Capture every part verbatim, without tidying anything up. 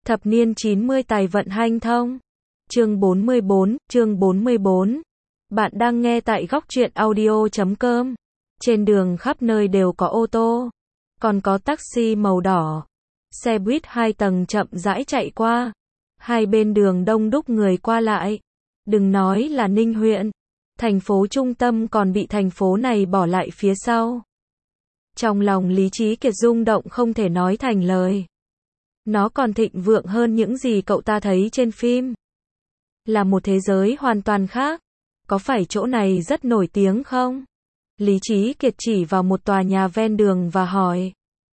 Thập niên chín mươi tài vận hanh thông. Chương bốn mươi bốn, chương bốn mươi bốn. Bạn đang nghe tại góc truyện audio chấm com. Trên đường khắp nơi đều có ô tô, còn có taxi màu đỏ. Xe buýt hai tầng chậm rãi chạy qua. Hai bên đường đông đúc người qua lại. Đừng nói là Ninh huyện, thành phố trung tâm còn bị thành phố này bỏ lại phía sau. Trong lòng Lý Trí Kiệt rung động không thể nói thành lời. Nó còn thịnh vượng hơn những gì cậu ta thấy trên phim. Là một thế giới hoàn toàn khác. Có phải chỗ này rất nổi tiếng không? Lý Trí Kiệt chỉ vào một tòa nhà ven đường và hỏi.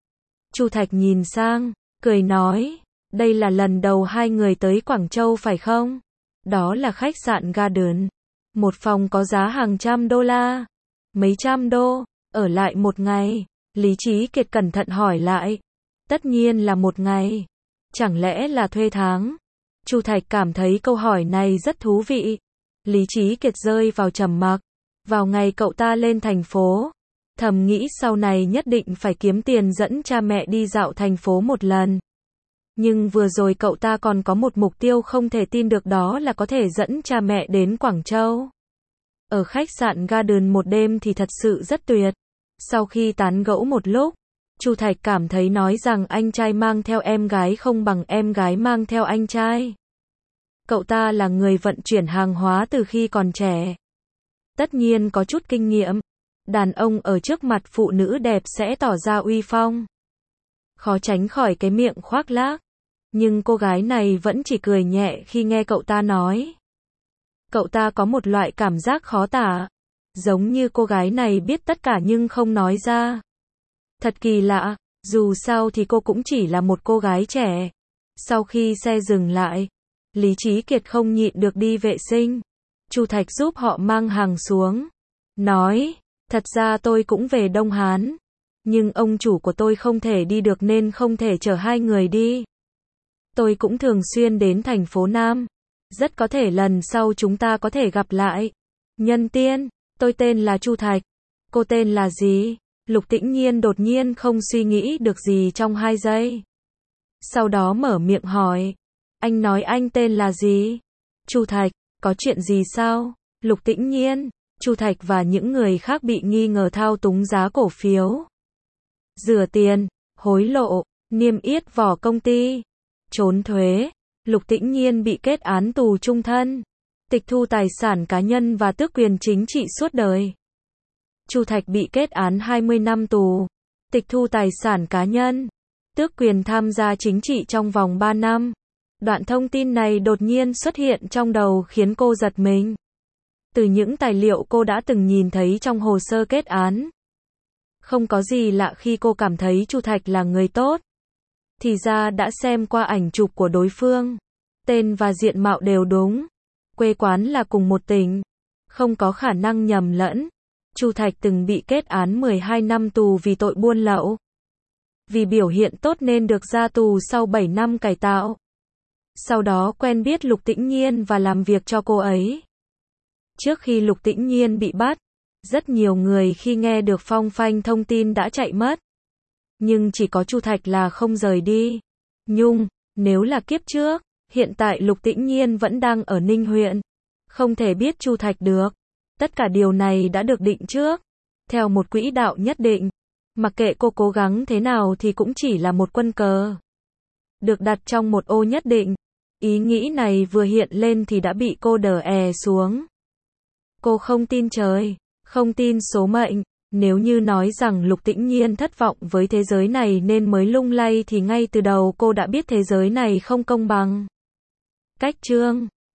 Chu Thạch nhìn sang, cười nói, đây là lần đầu hai người tới Quảng Châu phải không? Đó là khách sạn Garden. Một phòng có giá hàng trăm đô la. Mấy trăm đô, ở lại một ngày. Lý Trí Kiệt cẩn thận hỏi lại. Tất nhiên là một ngày. Chẳng lẽ là thuê tháng? Chu Thạch cảm thấy câu hỏi này rất thú vị. Lý Trí Kiệt rơi vào trầm mặc. Vào ngày cậu ta lên thành phố, thầm nghĩ sau này nhất định phải kiếm tiền dẫn cha mẹ đi dạo thành phố một lần. Nhưng vừa rồi cậu ta còn có một mục tiêu không thể tin được, đó là có thể dẫn cha mẹ đến Quảng Châu. Ở khách sạn Garden một đêm thì thật sự rất tuyệt. Sau khi tán gẫu một lúc, Chu Thạch cảm thấy nói rằng anh trai mang theo em gái không bằng em gái mang theo anh trai. Cậu ta là người vận chuyển hàng hóa từ khi còn trẻ. Tất nhiên có chút kinh nghiệm. Đàn ông ở trước mặt phụ nữ đẹp sẽ tỏ ra uy phong. Khó tránh khỏi cái miệng khoác lác. Nhưng cô gái này vẫn chỉ cười nhẹ khi nghe cậu ta nói. Cậu ta có một loại cảm giác khó tả. Giống như cô gái này biết tất cả nhưng không nói ra. Thật kỳ lạ, dù sao thì cô cũng chỉ là một cô gái trẻ. Sau khi xe dừng lại, Lý Trí Kiệt không nhịn được đi vệ sinh. Chu Thạch giúp họ mang hàng xuống. Nói, thật ra tôi cũng về Đông Hán. Nhưng ông chủ của tôi không thể đi được nên không thể chở hai người đi. Tôi cũng thường xuyên đến thành phố Nam. Rất có thể lần sau chúng ta có thể gặp lại. Nhân tiên, tôi tên là Chu Thạch. Cô tên là gì? Lục Tĩnh Nhiên đột nhiên không suy nghĩ được gì trong hai giây. Sau đó mở miệng hỏi. Anh nói anh tên là gì? Chu Thạch, có chuyện gì sao? Lục Tĩnh Nhiên, Chu Thạch và những người khác bị nghi ngờ thao túng giá cổ phiếu, rửa tiền, hối lộ, niêm yết vỏ công ty, trốn thuế. Lục Tĩnh Nhiên bị kết án tù chung thân, tịch thu tài sản cá nhân và tước quyền chính trị suốt đời. Chu Thạch bị kết án hai mươi năm tù, tịch thu tài sản cá nhân, tước quyền tham gia chính trị trong vòng ba năm. Đoạn thông tin này đột nhiên xuất hiện trong đầu khiến cô giật mình. Từ những tài liệu cô đã từng nhìn thấy trong hồ sơ kết án, không có gì lạ khi cô cảm thấy Chu Thạch là người tốt. Thì ra đã xem qua ảnh chụp của đối phương. Tên và diện mạo đều đúng. Quê quán là cùng một tỉnh. Không có khả năng nhầm lẫn. Chu Thạch từng bị kết án mười hai năm tù vì tội buôn lậu. Vì biểu hiện tốt nên được ra tù sau bảy năm cải tạo. Sau đó quen biết Lục Tĩnh Nhiên và làm việc cho cô ấy. Trước khi Lục Tĩnh Nhiên bị bắt, rất nhiều người khi nghe được phong phanh thông tin đã chạy mất. Nhưng chỉ có Chu Thạch là không rời đi. Nhung, nếu là kiếp trước, hiện tại Lục Tĩnh Nhiên vẫn đang ở Ninh huyện. Không thể biết Chu Thạch được. Tất cả điều này đã được định trước. Theo một quỹ đạo nhất định. Mặc kệ cô cố gắng thế nào thì cũng chỉ là một quân cờ. Được đặt trong một ô nhất định. Ý nghĩ này vừa hiện lên thì đã bị cô đè è xuống. Cô không tin trời, không tin số mệnh. Nếu như nói rằng Lục Tĩnh Nhiên thất vọng với thế giới này nên mới lung lay thì ngay từ đầu cô đã biết thế giới này không công bằng. Cách chương